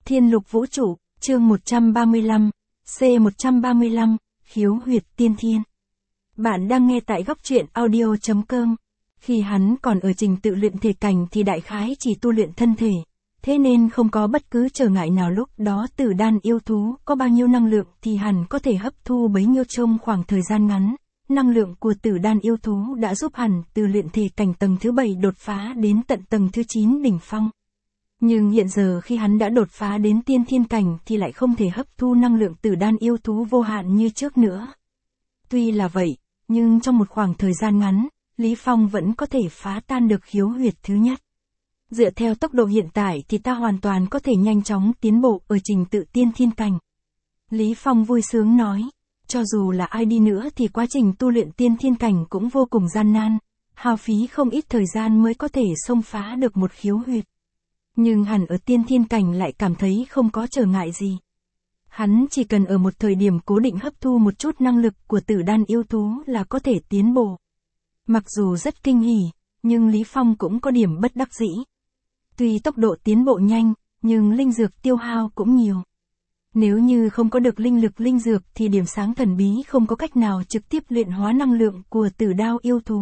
Thiên Lục Vũ Trụ, chương 135, C135, Khiếu huyệt tiên thiên. Bạn đang nghe tại góc truyện audio.com. Khi hắn còn ở trình tự luyện thể cảnh thì đại khái chỉ tu luyện thân thể, thế nên không có bất cứ trở ngại nào lúc đó tử đan yêu thú có bao nhiêu năng lượng thì hẳn có thể hấp thu bấy nhiêu trong khoảng thời gian ngắn. Năng lượng của tử đan yêu thú đã giúp hẳn từ luyện thể cảnh tầng thứ 7 đột phá đến tận tầng thứ 9 đỉnh phong. Nhưng hiện giờ khi hắn đã đột phá đến tiên thiên cảnh thì lại không thể hấp thu năng lượng tử đan yêu thú vô hạn như trước nữa. Tuy là vậy, nhưng trong một khoảng thời gian ngắn, Lý Phong vẫn có thể phá tan được khiếu huyệt thứ nhất. Dựa theo tốc độ hiện tại thì ta hoàn toàn có thể nhanh chóng tiến bộ ở trình tự tiên thiên cảnh. Lý Phong vui sướng nói, cho dù là ai đi nữa thì quá trình tu luyện tiên thiên cảnh cũng vô cùng gian nan, hao phí không ít thời gian mới có thể xông phá được một khiếu huyệt. Nhưng hẳn ở tiên thiên cảnh lại cảm thấy không có trở ngại gì. Hắn chỉ cần ở một thời điểm cố định hấp thu một chút năng lực của tử đan yêu thú là có thể tiến bộ. Mặc dù rất kinh hỉ, nhưng Lý Phong cũng có điểm bất đắc dĩ. Tuy tốc độ tiến bộ nhanh, nhưng linh dược tiêu hao cũng nhiều. Nếu như không có được linh lực linh dược thì điểm sáng thần bí không có cách nào trực tiếp luyện hóa năng lượng của tử đao yêu thú.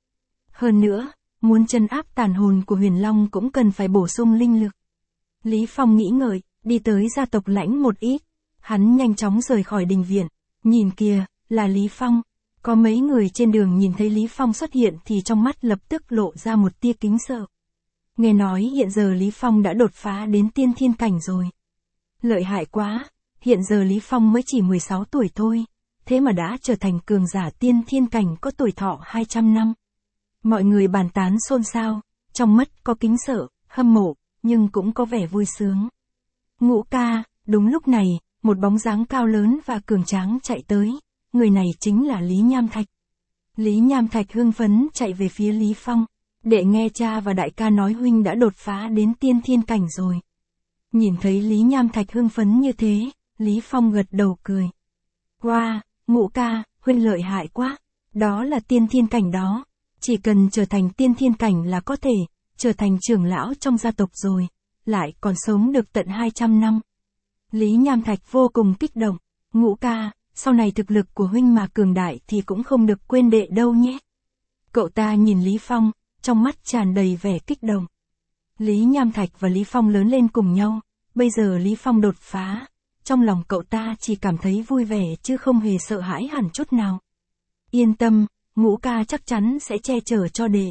Hơn nữa, muốn trấn áp tàn hồn của Huyền Long cũng cần phải bổ sung linh lực. Lý Phong nghĩ ngợi, đi tới gia tộc lãnh một ít. Hắn nhanh chóng rời khỏi đình viện. Nhìn kìa, là Lý Phong. Có mấy người trên đường nhìn thấy Lý Phong xuất hiện thì trong mắt lập tức lộ ra một tia kính sợ. Nghe nói hiện giờ Lý Phong đã đột phá đến tiên thiên cảnh rồi. Lợi hại quá, hiện giờ Lý Phong mới chỉ 16 tuổi thôi, thế mà đã trở thành cường giả tiên thiên cảnh có tuổi thọ 200 năm. Mọi người bàn tán xôn xao, trong mắt có kính sợ, hâm mộ, nhưng cũng có vẻ vui sướng. Ngũ ca, đúng lúc này, một bóng dáng cao lớn và cường tráng chạy tới, người này chính là Lý Nham Thạch. Lý Nham Thạch hưng phấn chạy về phía Lý Phong, để nghe cha và đại ca nói huynh đã đột phá đến tiên thiên cảnh rồi. Nhìn thấy Lý Nham Thạch hưng phấn như thế, Lý Phong gật đầu cười. Wow, ngũ ca, huynh lợi hại quá, đó là tiên thiên cảnh đó. Chỉ cần trở thành tiên thiên cảnh là có thể trở thành trưởng lão trong gia tộc rồi, lại còn sống được tận 200 năm. Lý Nham Thạch vô cùng kích động, ngũ ca, sau này thực lực của huynh mà cường đại thì cũng không được quên đệ đâu nhé. Cậu ta nhìn Lý Phong, trong mắt tràn đầy vẻ kích động. Lý Nham Thạch và Lý Phong lớn lên cùng nhau, bây giờ Lý Phong đột phá, trong lòng cậu ta chỉ cảm thấy vui vẻ chứ không hề sợ hãi hẳn chút nào. Yên tâm, ngũ ca chắc chắn sẽ che chở cho đệ.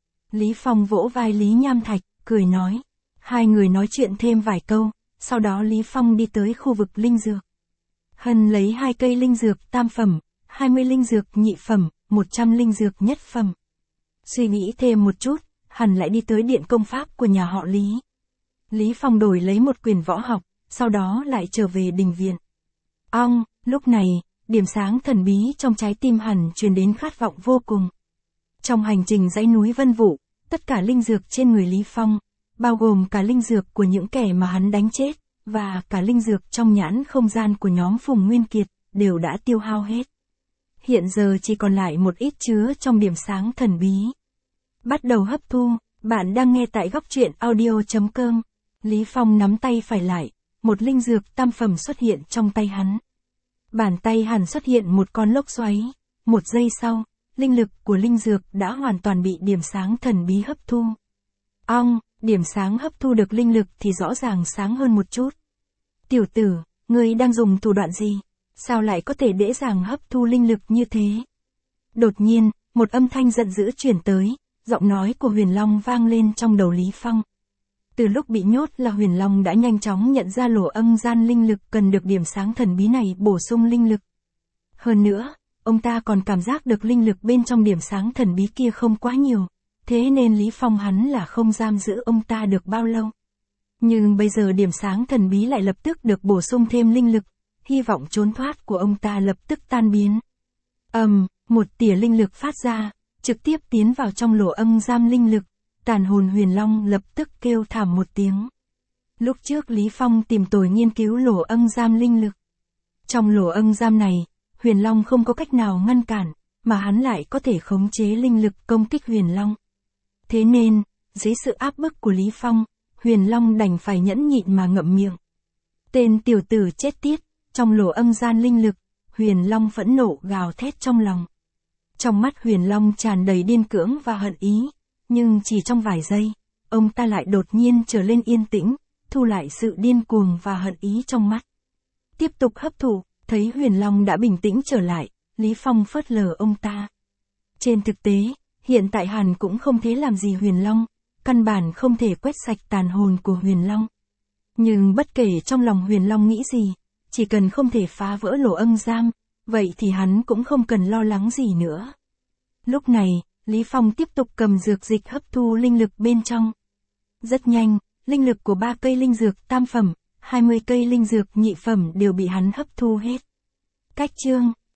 Lý Phong vỗ vai Lý Nham Thạch, cười nói. Hai người nói chuyện thêm vài câu, sau đó Lý Phong đi tới khu vực linh dược. Hân lấy 2 cây linh dược tam phẩm, 20 linh dược nhị phẩm, 100 linh dược nhất phẩm. Suy nghĩ thêm một chút, hẳn lại đi tới điện công pháp của nhà họ Lý. Lý Phong đổi lấy một quyển võ học, sau đó lại trở về đình viện. Lúc này, điểm sáng thần bí trong trái tim hẳn truyền đến khát vọng vô cùng. Trong hành trình dãy núi Vân Vũ, tất cả linh dược trên người Lý Phong, bao gồm cả linh dược của những kẻ mà hắn đánh chết, và cả linh dược trong nhãn không gian của nhóm Phùng Nguyên Kiệt, đều đã tiêu hao hết. Hiện giờ chỉ còn lại một ít chứa trong điểm sáng thần bí. Bắt đầu hấp thu, bạn đang nghe tại góc truyện audio.com. Lý Phong nắm tay phải lại, một linh dược tam phẩm xuất hiện trong tay hắn. Bàn tay hẳn xuất hiện một con lốc xoáy, một giây sau, linh lực của linh dược đã hoàn toàn bị điểm sáng thần bí hấp thu. Điểm sáng hấp thu được linh lực thì rõ ràng sáng hơn một chút. Tiểu tử, ngươi đang dùng thủ đoạn gì? Sao lại có thể dễ dàng hấp thu linh lực như thế? Đột nhiên, một âm thanh giận dữ truyền tới, giọng nói của Huyền Long vang lên trong đầu Lý Phong. Từ lúc bị nhốt là Huyền Long đã nhanh chóng nhận ra lỗ âm gian linh lực cần được điểm sáng thần bí này bổ sung linh lực. Hơn nữa, ông ta còn cảm giác được linh lực bên trong điểm sáng thần bí kia không quá nhiều, thế nên Lý Phong hắn là không giam giữ ông ta được bao lâu. Nhưng bây giờ điểm sáng thần bí lại lập tức được bổ sung thêm linh lực, hy vọng trốn thoát của ông ta lập tức tan biến. Một tỉa linh lực phát ra, trực tiếp tiến vào trong lỗ âm giam linh lực, tàn hồn Huyền Long lập tức kêu thảm một tiếng. Lúc trước Lý Phong tìm tòi nghiên cứu lỗ âm giam linh lực. Trong lỗ âm giam này, Huyền Long không có cách nào ngăn cản, mà hắn lại có thể khống chế linh lực công kích Huyền Long. Thế nên, dưới sự áp bức của Lý Phong, Huyền Long đành phải nhẫn nhịn mà ngậm miệng. Tên tiểu tử chết tiết, trong lỗ âm gian linh lực, Huyền Long phẫn nộ gào thét trong lòng. Trong mắt Huyền Long tràn đầy điên cưỡng và hận ý, nhưng chỉ trong vài giây, ông ta lại đột nhiên trở lên yên tĩnh, thu lại sự điên cuồng và hận ý trong mắt. Tiếp tục hấp thụ, thấy Huyền Long đã bình tĩnh trở lại, Lý Phong phớt lờ ông ta. Trên thực tế, hiện tại hắn cũng không thể làm gì Huyền Long, căn bản không thể quét sạch tàn hồn của Huyền Long. Nhưng bất kể trong lòng Huyền Long nghĩ gì, chỉ cần không thể phá vỡ lỗ âm giam, vậy thì hắn cũng không cần lo lắng gì nữa. Lúc này, Lý Phong tiếp tục cầm dược dịch hấp thu linh lực bên trong. Rất nhanh, linh lực của 3 cây linh dược tam phẩm, 20 cây linh dược nhị phẩm đều bị hắn hấp thu hết. Cách chương